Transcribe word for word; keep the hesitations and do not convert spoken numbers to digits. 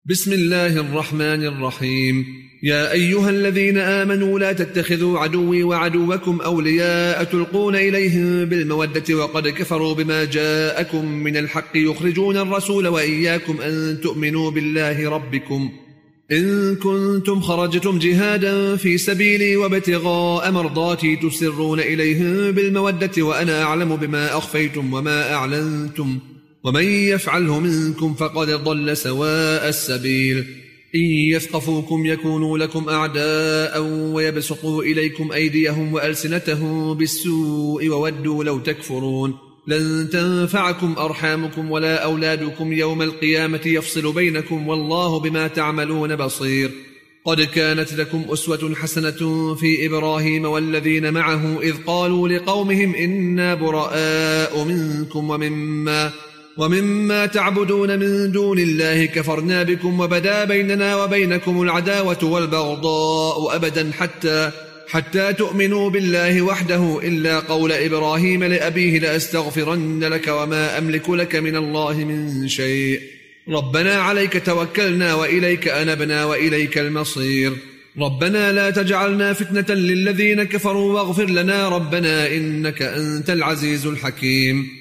بسم الله الرحمن الرحيم. يا أيها الذين آمنوا لا تتخذوا عدوي وعدوكم أولياء تلقون إليهم بالمودة وقد كفروا بما جاءكم من الحق يخرجون الرسول وإياكم أن تؤمنوا بالله ربكم إن كنتم خرجتم جهادا في سبيلي وابتغاء مرضاتي تسرون إليهم بالمودة وأنا أعلم بما أخفيتم وما أعلنتم ومن يفعله منكم فقد ضل سواء السبيل. إن يثقفوكم يكونوا لكم أعداء ويبسطوا إليكم أيديهم وألسنتهم بالسوء وودوا لو تكفرون. لن تنفعكم أرحامكم ولا أولادكم يوم القيامة يفصل بينكم والله بما تعملون بصير. قد كانت لكم أسوة حسنة في إبراهيم والذين معه إذ قالوا لقومهم إنا براء منكم ومما ومما تعبدون من دون الله كفرنا بكم وبدا بيننا وبينكم العداوة والبغضاء أبدا حتى حتى تؤمنوا بالله وحده إلا قول إبراهيم لأبيه لأستغفرن لك وما أملك لك من الله من شيء ربنا عليك توكلنا وإليك أنبنا وإليك المصير. ربنا لا تجعلنا فتنة للذين كفروا واغفر لنا ربنا إنك أنت العزيز الحكيم.